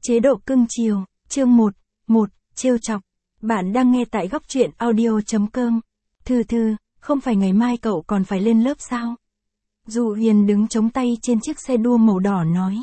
Chế độ cưng chiều, chương 1, trêu chọc. Bạn đang nghe tại góc truyện audio.com. Thư, không phải ngày mai cậu còn phải lên lớp sao? Du Huyền đứng chống tay trên chiếc xe đua màu đỏ nói.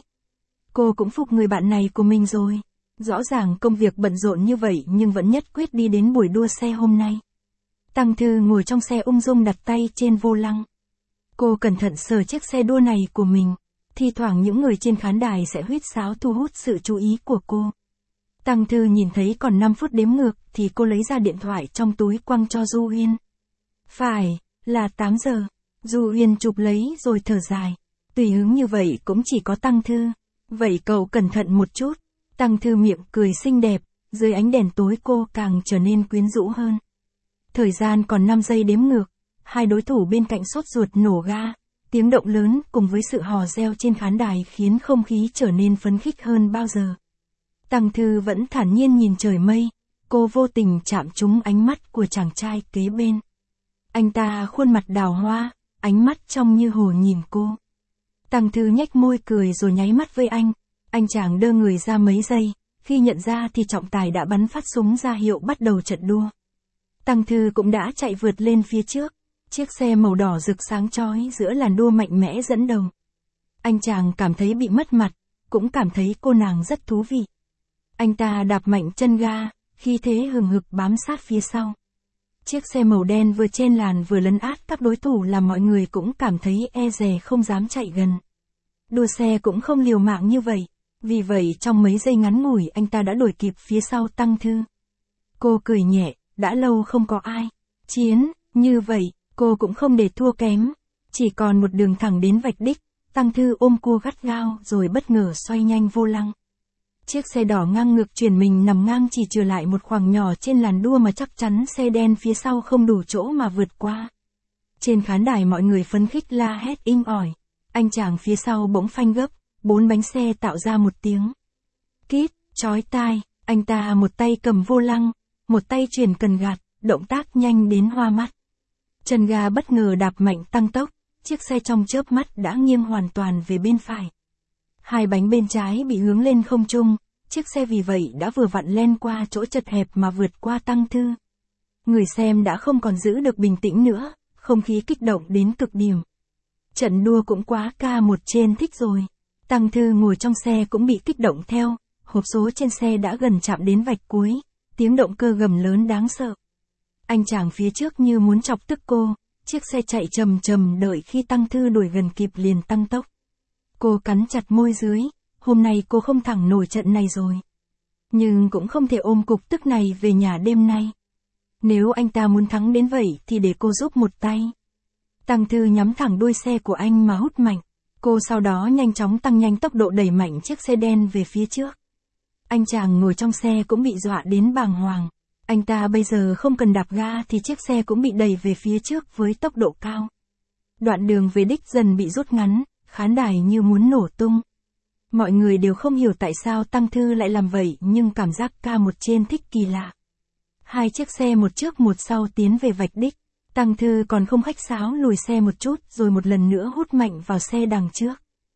Cô cũng phục người bạn này của mình rồi. Rõ ràng công việc bận rộn như vậy nhưng vẫn nhất quyết đi đến buổi đua xe hôm nay. Tăng Thư ngồi trong xe ung dung đặt tay trên vô lăng. Cô cẩn thận sờ chiếc xe đua này của mình. Thi thoảng những người trên khán đài sẽ huýt sáo thu hút sự chú ý của cô. Tăng Thư nhìn thấy còn 5 phút đếm ngược thì cô lấy ra điện thoại trong túi quăng cho Du Huyên. Phải, là 8 giờ. Du Huyên chụp lấy rồi thở dài. Tùy hứng như vậy cũng chỉ có Tăng Thư. Vậy cậu cẩn thận một chút. Tăng Thư miệng cười xinh đẹp, dưới ánh đèn tối cô càng trở nên quyến rũ hơn. Thời gian còn 5 giây đếm ngược. Hai đối thủ bên cạnh sốt ruột nổ ga. Tiếng động lớn cùng với sự hò reo trên khán đài khiến không khí trở nên phấn khích hơn bao giờ. Tăng Thư vẫn thản nhiên nhìn trời mây, cô vô tình chạm trúng ánh mắt của chàng trai kế bên. Anh ta khuôn mặt đào hoa, ánh mắt trong như hồ nhìn cô. Tăng Thư nhếch môi cười rồi nháy mắt với anh chàng đơ người ra mấy giây, khi nhận ra thì trọng tài đã bắn phát súng ra hiệu bắt đầu trận đua. Tăng Thư cũng đã chạy vượt lên phía trước. Chiếc xe màu đỏ rực sáng chói giữa làn đua mạnh mẽ dẫn đầu. Anh chàng cảm thấy bị mất mặt, cũng cảm thấy cô nàng rất thú vị. Anh ta đạp mạnh chân ga, khí thế hừng hực bám sát phía sau. Chiếc xe màu đen vừa trên làn vừa lấn át các đối thủ làm mọi người cũng cảm thấy e dè không dám chạy gần. Đua xe cũng không liều mạng như vậy, vì vậy trong mấy giây ngắn ngủi anh ta đã đuổi kịp phía sau Tăng Thư. Cô cười nhẹ, đã lâu không có ai chiến như vậy. Cô cũng không để thua kém, chỉ còn một đường thẳng đến vạch đích. Tăng Thư ôm cua gắt gao rồi bất ngờ xoay nhanh vô lăng. Chiếc xe đỏ ngang ngược chuyển mình nằm ngang chỉ trừ lại một khoảng nhỏ trên làn đua mà chắc chắn xe đen phía sau không đủ chỗ mà vượt qua. Trên khán đài mọi người phấn khích la hét inh ỏi. Anh chàng phía sau bỗng phanh gấp, 4 bánh xe tạo ra một tiếng kít, chói tai. Anh ta một tay cầm vô lăng, một tay chuyển cần gạt, động tác nhanh đến hoa mắt. Chân ga bất ngờ đạp mạnh tăng tốc, chiếc xe trong chớp mắt đã nghiêng hoàn toàn về bên phải. Hai bánh bên trái bị hướng lên không trung, chiếc xe vì vậy đã vừa vặn len qua chỗ chật hẹp mà vượt qua Tăng Thư. Người xem đã không còn giữ được bình tĩnh nữa, không khí kích động đến cực điểm. Trận đua cũng quá ca một trên thích rồi. Tăng Thư ngồi trong xe cũng bị kích động theo, hộp số trên xe đã gần chạm đến vạch cuối, tiếng động cơ gầm lớn đáng sợ. Anh chàng phía trước như muốn chọc tức cô, chiếc xe chạy chậm chậm đợi khi Tăng Thư đuổi gần kịp liền tăng tốc. Cô cắn chặt môi dưới, hôm nay cô không thẳng nổi trận này rồi. Nhưng cũng không thể ôm cục tức này về nhà đêm nay. Nếu anh ta muốn thắng đến vậy thì để cô giúp một tay. Tăng Thư nhắm thẳng đuôi xe của anh mà hút mạnh. Cô sau đó nhanh chóng tăng nhanh tốc độ đẩy mạnh chiếc xe đen về phía trước. Anh chàng ngồi trong xe cũng bị dọa đến bàng hoàng. Anh ta bây giờ không cần đạp ga thì chiếc xe cũng bị đẩy về phía trước với tốc độ cao. Đoạn đường về đích dần bị rút ngắn, khán đài như muốn nổ tung. Mọi người đều không hiểu tại sao Tăng Thư lại làm vậy nhưng cảm giác ca một trên thích kỳ lạ. Hai chiếc xe một trước một sau tiến về vạch đích. Tăng Thư còn không khách sáo lùi xe một chút rồi một lần nữa hút mạnh vào xe đằng trước.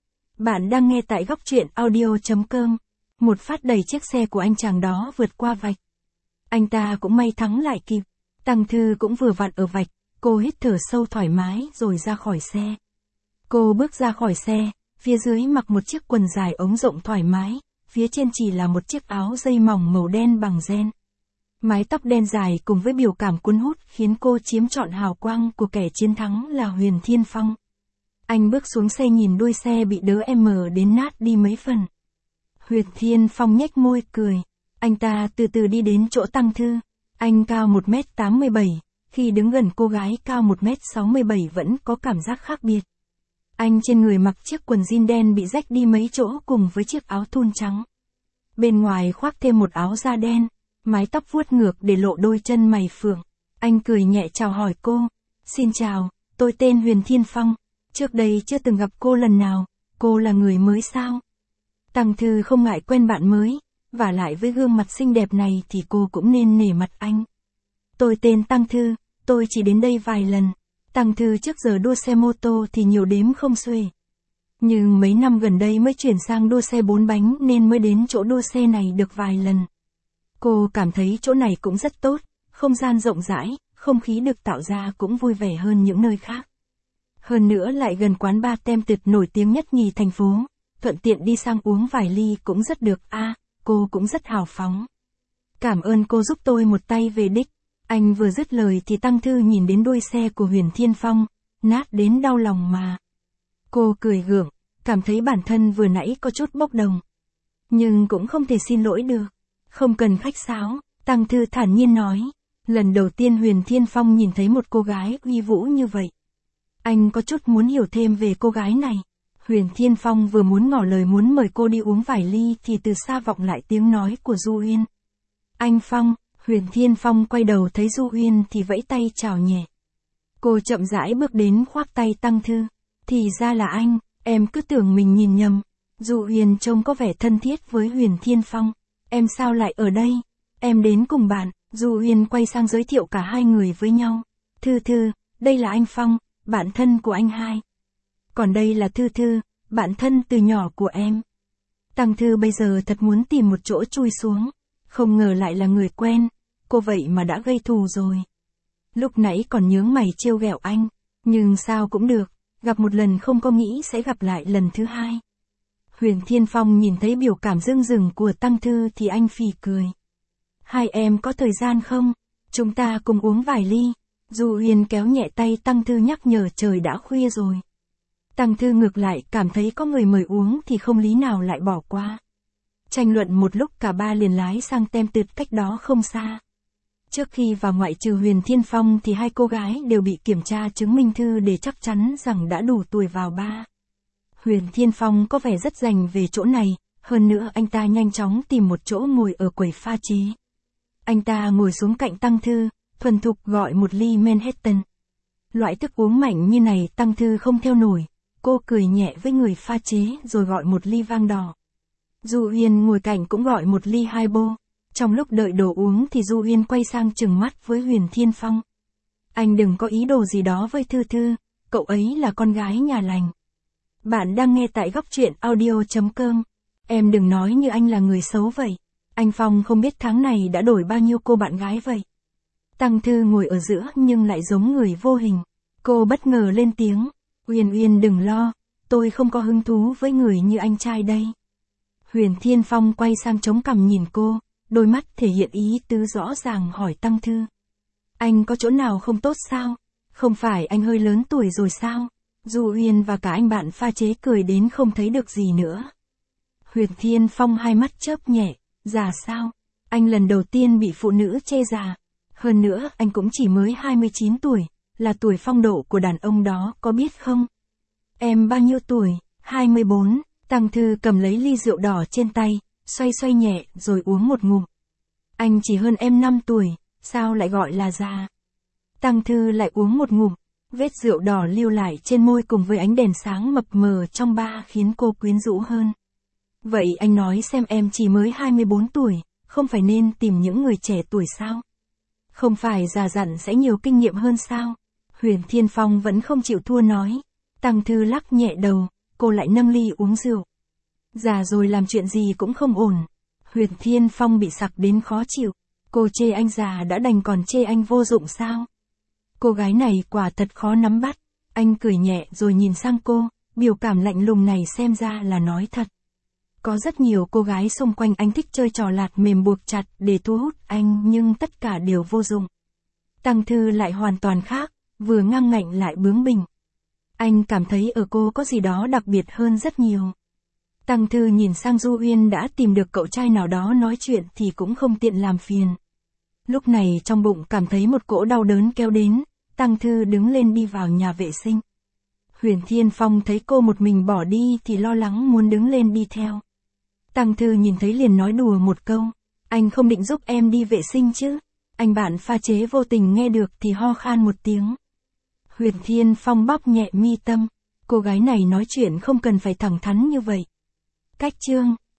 Bạn đang nghe tại góc truyện audio.com. Một phát đẩy chiếc xe của anh chàng đó vượt qua vạch. Anh ta cũng may thắng lại kịp. Tăng Thư cũng vừa vặn ở vạch, cô hít thở sâu thoải mái rồi ra khỏi xe. Cô bước ra khỏi xe, phía dưới mặc một chiếc quần dài ống rộng thoải mái, phía trên chỉ là một chiếc áo dây mỏng màu đen bằng ren. Mái tóc đen dài cùng với biểu cảm cuốn hút khiến cô chiếm trọn hào quang của kẻ chiến thắng là Huyền Thiên Phong. Anh bước xuống xe nhìn đuôi xe bị đớ đến nát đi mấy phần. Huyền Thiên Phong nhếch môi cười. Anh ta từ từ đi đến chỗ Tăng Thư. Anh cao 1m87, khi đứng gần cô gái cao 1m67 vẫn có cảm giác khác biệt. Anh trên người mặc chiếc quần jean đen bị rách đi mấy chỗ cùng với chiếc áo thun trắng. Bên ngoài khoác thêm một áo da đen, mái tóc vuốt ngược để lộ đôi chân mày phượng. Anh cười nhẹ chào hỏi cô. Xin chào, tôi tên Huyền Thiên Phong. Trước đây chưa từng gặp cô lần nào, cô là người mới sao? Tăng Thư không ngại quen bạn mới. Và lại với gương mặt xinh đẹp này thì cô cũng nên nể mặt anh. Tôi tên Tăng Thư, tôi chỉ đến đây vài lần. Tăng Thư trước giờ đua xe mô tô thì nhiều đếm không xuể. Nhưng mấy năm gần đây mới chuyển sang đua xe 4 bánh nên mới đến chỗ đua xe này được vài lần. Cô cảm thấy chỗ này cũng rất tốt, không gian rộng rãi, không khí được tạo ra cũng vui vẻ hơn những nơi khác. Hơn nữa lại gần quán bar tem tịt nổi tiếng nhất nhì thành phố, thuận tiện đi sang uống vài ly cũng rất được cô cũng rất hào phóng. Cảm ơn cô giúp tôi một tay về đích. Anh vừa dứt lời thì Tăng Thư nhìn đến đuôi xe của Huyền Thiên Phong, nát đến đau lòng mà. Cô cười gượng, cảm thấy bản thân vừa nãy có chút bốc đồng. Nhưng cũng không thể xin lỗi được. Không cần khách sáo, Tăng Thư thản nhiên nói. Lần đầu tiên Huyền Thiên Phong nhìn thấy một cô gái uy vũ như vậy. Anh có chút muốn hiểu thêm về cô gái này. Huyền Thiên Phong vừa muốn ngỏ lời muốn mời cô đi uống vài ly thì từ xa vọng lại tiếng nói của Du Uyên. Anh Phong, Huyền Thiên Phong quay đầu thấy Du Uyên thì vẫy tay chào nhẹ. Cô chậm rãi bước đến khoác tay Tăng Thư. Thì ra là anh, em cứ tưởng mình nhìn nhầm. Du Uyên trông có vẻ thân thiết với Huyền Thiên Phong. Em sao lại ở đây? Em đến cùng bạn. Du Uyên quay sang giới thiệu cả hai người với nhau. Thư Thư, đây là anh Phong, bạn thân của anh hai. Còn đây là Thư Thư, bạn thân từ nhỏ của em. Tăng Thư bây giờ thật muốn tìm một chỗ chui xuống. Không ngờ lại là người quen, cô vậy mà đã gây thù rồi. Lúc nãy còn nhướng mày trêu ghẹo anh, nhưng sao cũng được, gặp một lần không có nghĩ sẽ gặp lại lần thứ hai. Huyền Thiên Phong nhìn thấy biểu cảm rưng rừng của Tăng Thư thì anh phì cười. Hai em có thời gian không? Chúng ta cùng uống vài ly. Du Uyên kéo nhẹ tay Tăng Thư nhắc nhở trời đã khuya rồi. Tăng Thư ngược lại cảm thấy có người mời uống thì không lý nào lại bỏ qua. Tranh luận một lúc cả ba liền lái sang tem tịt cách đó không xa. Trước khi vào ngoại trừ Huyền Thiên Phong thì hai cô gái đều bị kiểm tra chứng minh thư để chắc chắn rằng đã đủ tuổi vào bar. Huyền Thiên Phong có vẻ rất rành về chỗ này, hơn nữa anh ta nhanh chóng tìm một chỗ ngồi ở quầy pha chế. Anh ta ngồi xuống cạnh Tăng Thư, thuần thục gọi một ly Manhattan. Loại thức uống mạnh như này Tăng Thư không theo nổi, cô cười nhẹ với người pha chế rồi gọi một ly vang đỏ. Du Uyên ngồi cạnh cũng gọi một ly highball. Trong lúc đợi đồ uống thì Du Uyên quay sang trừng mắt với Huyền Thiên Phong. Anh đừng có ý đồ gì đó với Thư Thư, cậu ấy là con gái nhà lành. Bạn đang nghe tại Góc Truyện Audio.com. Em đừng nói như anh là người xấu vậy. Anh Phong không biết tháng này đã đổi bao nhiêu cô bạn gái vậy. Tăng Thư ngồi ở giữa nhưng lại giống người vô hình. Cô bất ngờ lên tiếng. Uyên Uyên đừng lo, tôi không có hứng thú với người như anh trai đây. Huyền Thiên Phong quay sang chống cằm nhìn cô, đôi mắt thể hiện ý tứ rõ ràng hỏi Tăng Thư. Anh có chỗ nào không tốt sao? Không phải anh hơi lớn tuổi rồi sao? Du Uyên và cả anh bạn pha chế cười đến không thấy được gì nữa. Huyền Thiên Phong hai mắt chớp nhẹ, già sao? Anh lần đầu tiên bị phụ nữ chê già. Hơn nữa anh cũng chỉ mới 29 tuổi, là tuổi phong độ của đàn ông đó có biết không? Em bao nhiêu tuổi? 24. Tăng Thư cầm lấy ly rượu đỏ trên tay, xoay xoay nhẹ rồi uống một ngụm. Anh chỉ hơn em 5 tuổi, sao lại gọi là già? Tăng Thư lại uống một ngụm, vết rượu đỏ lưu lại trên môi cùng với ánh đèn sáng mập mờ trong bar khiến cô quyến rũ hơn. Vậy anh nói xem em chỉ mới 24 tuổi, không phải nên tìm những người trẻ tuổi sao? Không phải già dặn sẽ nhiều kinh nghiệm hơn sao? Huyền Thiên Phong vẫn không chịu thua nói. Tăng Thư lắc nhẹ đầu, cô lại nâng ly uống rượu. Già rồi làm chuyện gì cũng không ổn. Huyền Thiên Phong bị sặc đến khó chịu. Cô chê anh già đã đành còn chê anh vô dụng sao? Cô gái này quả thật khó nắm bắt. Anh cười nhẹ rồi nhìn sang cô, biểu cảm lạnh lùng này xem ra là nói thật. Có rất nhiều cô gái xung quanh anh thích chơi trò lạt mềm buộc chặt để thu hút anh nhưng tất cả đều vô dụng. Tăng Thư lại hoàn toàn khác, vừa ngang ngạnh lại bướng bỉnh. Anh cảm thấy ở cô có gì đó đặc biệt hơn rất nhiều. Tăng Thư nhìn sang Du Uyên đã tìm được cậu trai nào đó nói chuyện thì cũng không tiện làm phiền. Lúc này trong bụng cảm thấy một cỗ đau đớn kéo đến, Tăng Thư đứng lên đi vào nhà vệ sinh. Huyền Thiên Phong thấy cô một mình bỏ đi thì lo lắng muốn đứng lên đi theo. Tăng Thư nhìn thấy liền nói đùa một câu, anh không định giúp em đi vệ sinh chứ? Anh bạn pha chế vô tình nghe được thì ho khan một tiếng. Huyền Thiên Phong bóp nhẹ mi tâm, cô gái này nói chuyện không cần phải thẳng thắn như vậy. Cách chương